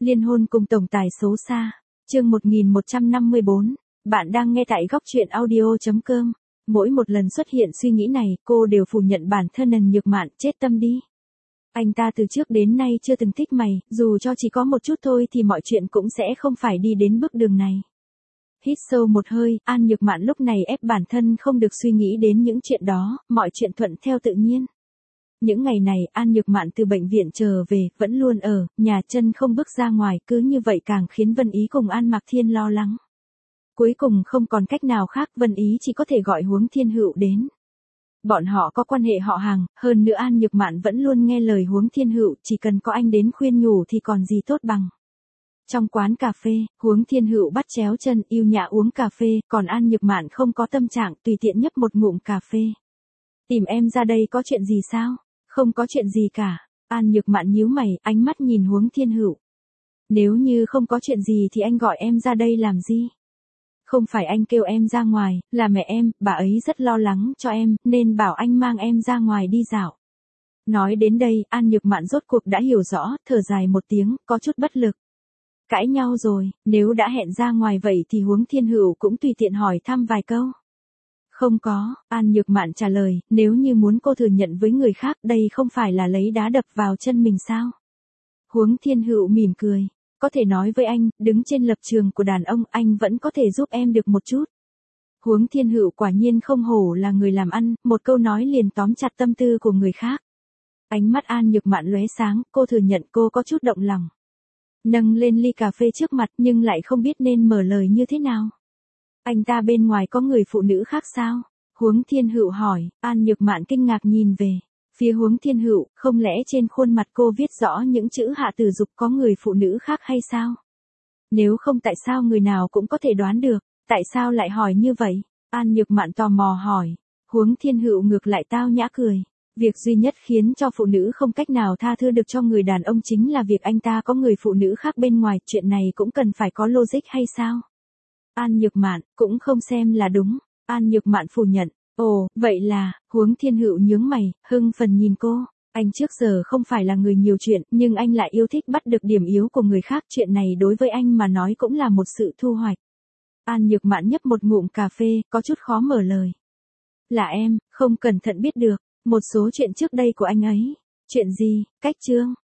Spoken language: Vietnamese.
Liên hôn cùng tổng tài xấu xa. Chương 1154. Bạn đang nghe tại góc truyện audio.com. Mỗi một lần xuất hiện suy nghĩ này, cô đều phủ nhận bản thân Nhược Mạn, chết tâm đi. Anh ta từ trước đến nay chưa từng thích mày, dù cho chỉ có một chút thôi thì mọi chuyện cũng sẽ không phải đi đến bước đường này. Hít sâu một hơi, Nhược Mạn lúc này ép bản thân không được suy nghĩ đến những chuyện đó, mọi chuyện thuận theo tự nhiên. Những ngày này, Nhược Mạn từ bệnh viện trở về, vẫn luôn ở nhà, chân không bước ra ngoài, cứ như vậy càng khiến Vân Ý cùng Mạc Thiên lo lắng. Cuối cùng không còn cách nào khác, Vân Ý chỉ có thể gọi Huống Thiên Hựu đến. Bọn họ có quan hệ họ hàng, hơn nữa Nhược Mạn vẫn luôn nghe lời Huống Thiên Hựu, chỉ cần có anh đến khuyên nhủ thì còn gì tốt bằng. Trong quán cà phê, Huống Thiên Hựu bắt chéo chân, yêu nhã uống cà phê, còn Nhược Mạn không có tâm trạng, tùy tiện nhấp một ngụm cà phê. Tìm em ra đây có chuyện gì sao? Không có chuyện gì cả. Nhược Mạn nhíu mày, ánh mắt nhìn Huống Thiên Hựu. Nếu như không có chuyện gì thì anh gọi em ra đây làm gì? Không phải anh kêu em ra ngoài, là mẹ em, bà ấy rất lo lắng cho em, nên bảo anh mang em ra ngoài đi dạo. Nói đến đây, Nhược Mạn rốt cuộc đã hiểu rõ, thở dài một tiếng, có chút bất lực. Cãi nhau rồi, nếu đã hẹn ra ngoài vậy thì Huống Thiên Hựu cũng tùy tiện hỏi thăm vài câu. Không có, Nhược Mạn trả lời, nếu như muốn cô thừa nhận với người khác, đây không phải là lấy đá đập vào chân mình sao? Huống Thiên Hựu mỉm cười, có thể nói với anh, đứng trên lập trường của đàn ông, anh vẫn có thể giúp em được một chút. Huống Thiên Hựu quả nhiên không hổ là người làm ăn, một câu nói liền tóm chặt tâm tư của người khác. Ánh mắt Nhược Mạn lóe sáng, cô thừa nhận cô có chút động lòng. Nâng lên ly cà phê trước mặt nhưng lại không biết nên mở lời như thế nào. Anh ta bên ngoài có người phụ nữ khác sao? Huống Thiên Hựu hỏi, Nhược Mạn kinh ngạc nhìn về phía Huống Thiên Hựu, không lẽ trên khuôn mặt cô viết rõ những chữ hạ tử dục có người phụ nữ khác hay sao? Nếu không tại sao người nào cũng có thể đoán được, tại sao lại hỏi như vậy? Nhược Mạn tò mò hỏi. Huống Thiên Hựu ngược lại tao nhã cười. Việc duy nhất khiến cho phụ nữ không cách nào tha thứ được cho người đàn ông chính là việc anh ta có người phụ nữ khác bên ngoài, chuyện này cũng cần phải có logic hay sao? Nhược Mạn, cũng không xem là đúng. Nhược Mạn phủ nhận. Ồ, vậy là, Huống Thiên Hựu nhướng mày, hưng phấn nhìn cô. Anh trước giờ không phải là người nhiều chuyện, nhưng anh lại yêu thích bắt được điểm yếu của người khác, chuyện này đối với anh mà nói cũng là một sự thu hoạch. Nhược Mạn nhấp một ngụm cà phê, có chút khó mở lời. Là em, không cẩn thận biết được một số chuyện trước đây của anh ấy. Chuyện gì? Cách Trương,